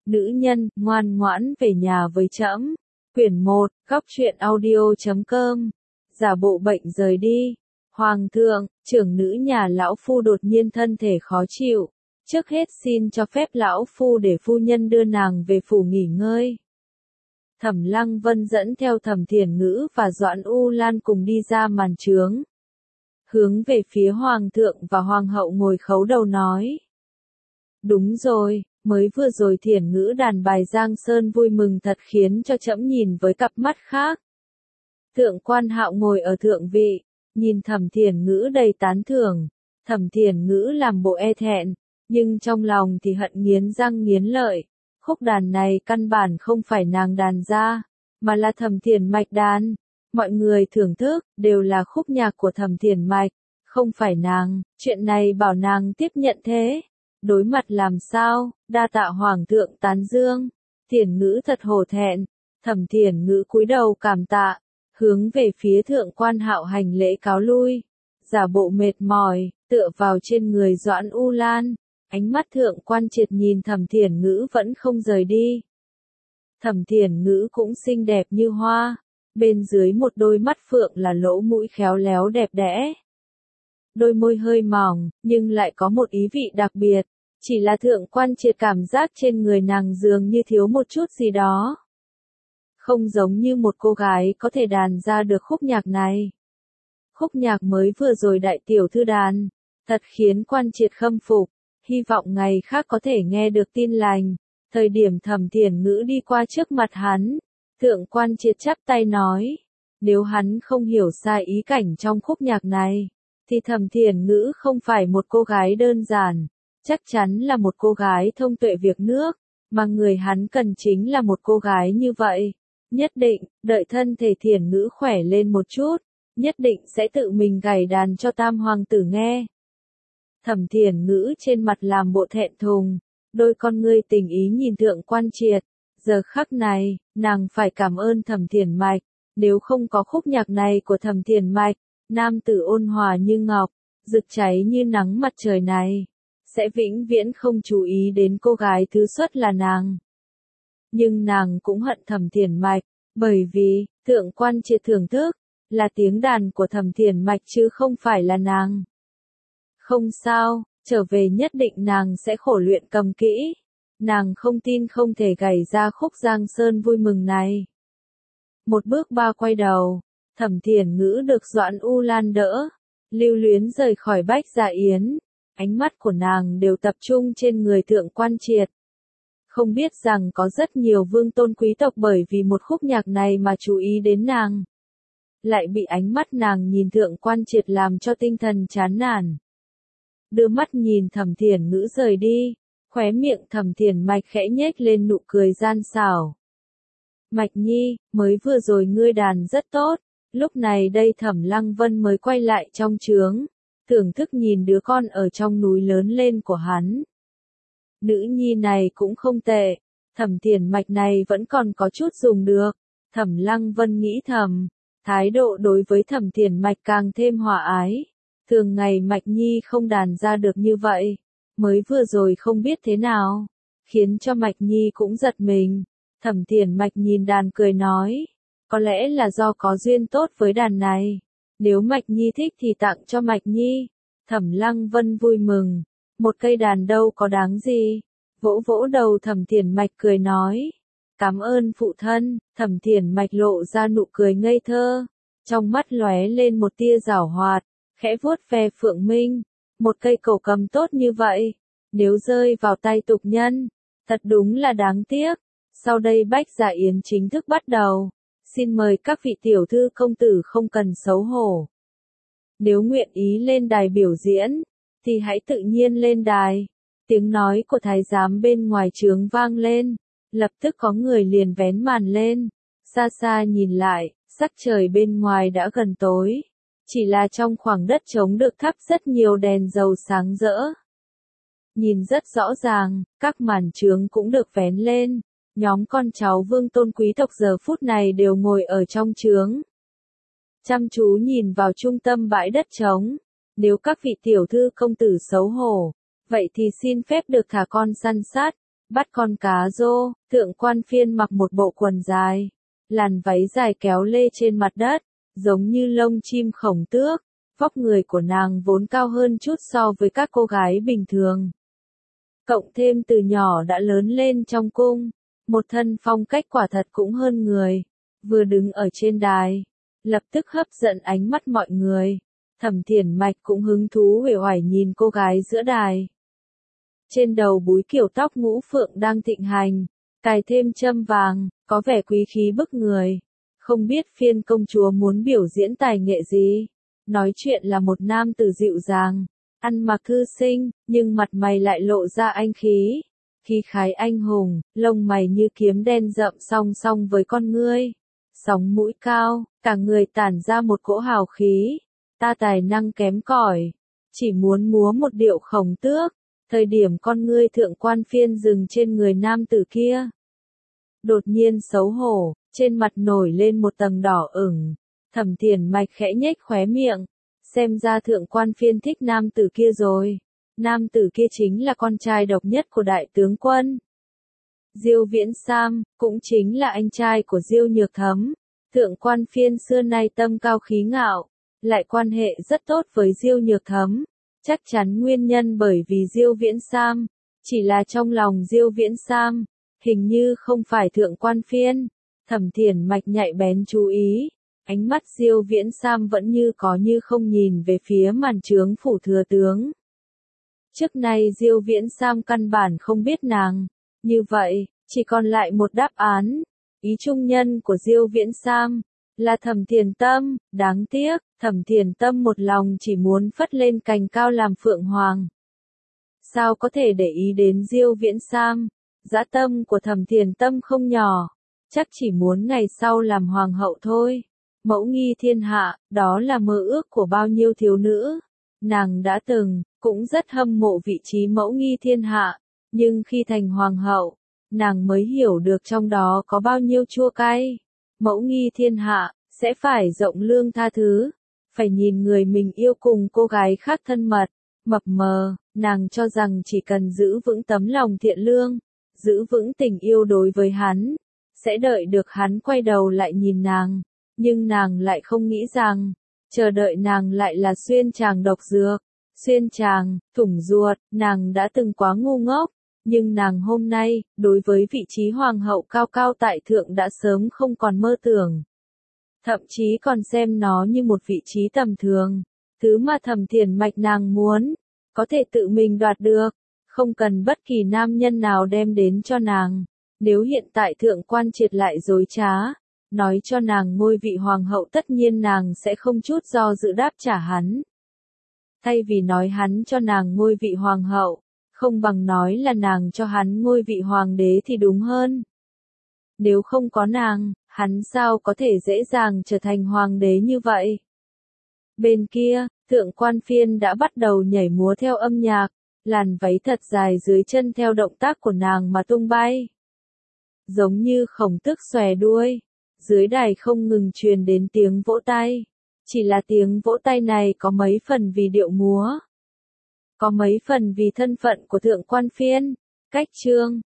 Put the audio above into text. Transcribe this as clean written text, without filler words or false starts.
Nữ nhân, ngoan ngoãn về nhà với trẫm. Quyển 1, góc truyện audio.com. Giả bộ bệnh rời đi. Hoàng thượng, trưởng nữ nhà lão phu đột nhiên thân thể khó chịu. Trước hết xin cho phép lão phu để phu nhân đưa nàng về phủ nghỉ ngơi. Thẩm Lăng Vân dẫn theo Thẩm Thiển Ngữ và Doãn U Lan cùng đi ra màn trướng. Hướng về phía hoàng thượng và hoàng hậu ngồi khấu đầu nói. Đúng rồi, mới vừa rồi Thiển Ngữ đàn bài Giang Sơn vui mừng thật khiến cho trẫm nhìn với cặp mắt khác. Thượng quan Hạo ngồi ở thượng vị, nhìn Thẩm Thiển Ngữ đầy tán thưởng. Thẩm Thiển Ngữ làm bộ e thẹn, nhưng trong lòng thì hận nghiến răng nghiến lợi. Khúc đàn này căn bản không phải nàng đàn ra, mà là Thẩm Thiển Mạch đàn. Mọi người thưởng thức, đều là khúc nhạc của Thẩm Thiển Mạch, không phải nàng, chuyện này bảo nàng tiếp nhận thế. Đối mặt làm sao, đa tạ hoàng thượng tán dương. Thiển Ngữ thật hổ thẹn, Thẩm Thiển Ngữ cúi đầu cảm tạ, hướng về phía thượng quan Hạo hành lễ cáo lui. Giả bộ mệt mỏi, tựa vào trên người Doãn U Lan, ánh mắt thượng quan Triệt nhìn Thẩm Thiển Ngữ vẫn không rời đi. Thẩm Thiển Ngữ cũng xinh đẹp như hoa, bên dưới một đôi mắt phượng là lỗ mũi khéo léo đẹp đẽ. Đôi môi hơi mỏng, nhưng lại có một ý vị đặc biệt, chỉ là thượng quan Triệt cảm giác trên người nàng dường như thiếu một chút gì đó. Không giống như một cô gái có thể đàn ra được khúc nhạc này. Khúc nhạc mới vừa rồi đại tiểu thư đàn, thật khiến quan Triệt khâm phục, hy vọng ngày khác có thể nghe được tin lành. Thời điểm Thẩm Thiển Ngữ đi qua trước mặt hắn, thượng quan Triệt chắp tay nói, nếu hắn không hiểu sai ý cảnh trong khúc nhạc này, thì Thẩm Thiển Ngữ không phải một cô gái đơn giản, chắc chắn là một cô gái thông tuệ việc nước, mà người hắn cần chính là một cô gái như vậy. Nhất định, đợi thân thể Thiển Ngữ khỏe lên một chút, nhất định sẽ tự mình gảy đàn cho tam hoàng tử nghe. Thẩm Thiển Ngữ trên mặt làm bộ thẹn thùng, đôi con ngươi tình ý nhìn thượng quan Triệt. Giờ khắc này, nàng phải cảm ơn Thẩm Thiển Mạch, nếu không có khúc nhạc này của Thẩm Thiển Mạch, nam tử ôn hòa như ngọc, rực cháy như nắng mặt trời này, sẽ vĩnh viễn không chú ý đến cô gái thứ xuất là nàng. Nhưng nàng cũng hận Thẩm Thiển Mạch, bởi vì, thượng quan Triệt thưởng thức, là tiếng đàn của Thẩm Thiển Mạch chứ không phải là nàng. Không sao, trở về nhất định nàng sẽ khổ luyện cầm kỹ. Nàng không tin không thể gảy ra khúc Giang Sơn vui mừng này. Một bước ba quay đầu, Thẩm Thiển Ngữ được Doãn U Lan đỡ, lưu luyến rời khỏi Bách Dạ Yến, ánh mắt của nàng đều tập trung trên người thượng quan Triệt. Không biết rằng có rất nhiều vương tôn quý tộc bởi vì một khúc nhạc này mà chú ý đến nàng. Lại bị ánh mắt nàng nhìn thượng quan Triệt làm cho tinh thần chán nản. Đưa mắt nhìn Thẩm Thiển Ngữ rời đi, khóe miệng Thẩm Thiển Mạch khẽ nhếch lên nụ cười gian xảo. Mạch Nhi, mới vừa rồi ngươi đàn rất tốt, lúc này đây Thẩm Lăng Vân mới quay lại trong trướng, thưởng thức nhìn đứa con ở trong núi lớn lên của hắn. Nữ nhi này cũng không tệ, Thẩm Thiển Mạch này vẫn còn có chút dùng được, Thẩm Lăng Vân nghĩ thầm, thái độ đối với Thẩm Thiển Mạch càng thêm hòa ái. Thường ngày Mạch Nhi không đàn ra được như vậy, mới vừa rồi không biết thế nào, khiến cho Mạch Nhi cũng giật mình. Thẩm Thiển Mạch nhìn đàn cười nói, có lẽ là do có duyên tốt với đàn này, nếu Mạch Nhi thích thì tặng cho Mạch Nhi. Thẩm Lăng Vân vui mừng, một cây đàn đâu có đáng gì, vỗ vỗ đầu Thẩm Thiển Mạch cười nói, cảm ơn phụ thân. Thẩm Thiển Mạch lộ ra nụ cười ngây thơ, trong mắt lóe lên một tia giảo hoạt. Khẽ vuốt ve Phượng Minh, một cây cẩu cầm tốt như vậy, nếu rơi vào tay tục nhân, thật đúng là đáng tiếc. Sau đây Bách Dạ Yến chính thức bắt đầu, xin mời các vị tiểu thư công tử không cần xấu hổ. Nếu nguyện ý lên đài biểu diễn, thì hãy tự nhiên lên đài. Tiếng nói của thái giám bên ngoài trướng vang lên, lập tức có người liền vén màn lên, xa xa nhìn lại, sắc trời bên ngoài đã gần tối. Chỉ là trong khoảng đất trống được thắp rất nhiều đèn dầu sáng rỡ. Nhìn rất rõ ràng, các màn trướng cũng được vén lên. Nhóm con cháu vương tôn quý tộc giờ phút này đều ngồi ở trong trướng. Chăm chú nhìn vào trung tâm bãi đất trống. Nếu các vị tiểu thư công tử xấu hổ, vậy thì xin phép được thả con săn sát. bắt con cá rô, thượng quan phiên mặc một bộ quần dài, làn váy dài kéo lê trên mặt đất, giống như lông chim khổng tước, vóc người của nàng vốn cao hơn chút so với các cô gái bình thường. Cộng thêm từ nhỏ đã lớn lên trong cung, một thân phong cách quả thật cũng hơn người, vừa đứng ở trên đài, lập tức hấp dẫn ánh mắt mọi người. Thẩm Thiển Mạch cũng hứng thú uể oải nhìn cô gái giữa đài. Trên đầu búi kiểu tóc ngũ phượng đang thịnh hành, cài thêm châm vàng, có vẻ quý khí bức người. Không biết phiên công chúa muốn biểu diễn tài nghệ gì. Nói chuyện là một nam tử dịu dàng, ăn mặc thư sinh, nhưng mặt mày lại lộ ra anh khí. Khí khái anh hùng, lông mày như kiếm đen rậm song song với con ngươi. Sóng mũi cao, cả người tản ra một cỗ hào khí. Ta tài năng kém cỏi, chỉ muốn múa một điệu khổng tước. Thời điểm con ngươi thượng quan phiên dừng trên người nam tử kia. Đột nhiên xấu hổ, trên mặt nổi lên một tầng đỏ ửng. Thẩm Thiển Mạch khẽ nhếch khóe miệng. Xem ra thượng quan phiên thích nam tử kia rồi. Nam tử kia chính là con trai độc nhất của đại tướng quân. Diêu Viễn Sam, cũng chính là anh trai của Diêu Nhược Thấm. Thượng quan phiên xưa nay tâm cao khí ngạo, lại quan hệ rất tốt với Diêu Nhược Thấm. Chắc chắn nguyên nhân bởi vì Diêu Viễn Sam, chỉ là trong lòng Diêu Viễn Sam, hình như không phải thượng quan phiên. Thẩm Thiển Mạch nhạy bén chú ý, ánh mắt Diêu Viễn Sam vẫn như có như không nhìn về phía màn trướng phủ thừa tướng. Trước nay Diêu Viễn Sam căn bản không biết nàng, như vậy, chỉ còn lại một đáp án. Ý trung nhân của Diêu Viễn Sam là Thẩm Thiền Tâm, đáng tiếc, Thẩm Thiền Tâm một lòng chỉ muốn phất lên cành cao làm phượng hoàng. Sao có thể để ý đến Diêu Viễn Sam? Dã tâm của Thẩm Thiền Tâm không nhỏ, chắc chỉ muốn ngày sau làm hoàng hậu thôi. Mẫu nghi thiên hạ, đó là mơ ước của bao nhiêu thiếu nữ. Nàng đã từng, cũng rất hâm mộ vị trí mẫu nghi thiên hạ, nhưng khi thành hoàng hậu, nàng mới hiểu được trong đó có bao nhiêu chua cay. Mẫu nghi thiên hạ, sẽ phải rộng lương tha thứ, phải nhìn người mình yêu cùng cô gái khác thân mật, mập mờ, nàng cho rằng chỉ cần giữ vững tấm lòng thiện lương, giữ vững tình yêu đối với hắn, sẽ đợi được hắn quay đầu lại nhìn nàng, nhưng nàng lại không nghĩ rằng, chờ đợi nàng lại là xuyên tràng độc dược, xuyên tràng, thủng ruột, nàng đã từng quá ngu ngốc. Nhưng nàng hôm nay, đối với vị trí hoàng hậu cao cao tại thượng đã sớm không còn mơ tưởng. Thậm chí còn xem nó như một vị trí tầm thường. Thứ mà Thẩm Thiển Mạch nàng muốn, có thể tự mình đoạt được, không cần bất kỳ nam nhân nào đem đến cho nàng. Nếu hiện tại thượng quan triệt lại dối trá, nói cho nàng ngôi vị hoàng hậu tất nhiên nàng sẽ không chút do dự đáp trả hắn. Thay vì nói hắn cho nàng ngôi vị hoàng hậu, không bằng nói là nàng cho hắn ngôi vị hoàng đế thì đúng hơn. Nếu không có nàng, hắn sao có thể dễ dàng trở thành hoàng đế như vậy? Bên kia, thượng quan phiên đã bắt đầu nhảy múa theo âm nhạc, làn váy thật dài dưới chân theo động tác của nàng mà tung bay. Giống như khổng tước xòe đuôi, dưới đài không ngừng truyền đến tiếng vỗ tay. Chỉ là tiếng vỗ tay này có mấy phần vì điệu múa, có mấy phần vì thân phận của thượng quan phiên. Cách chương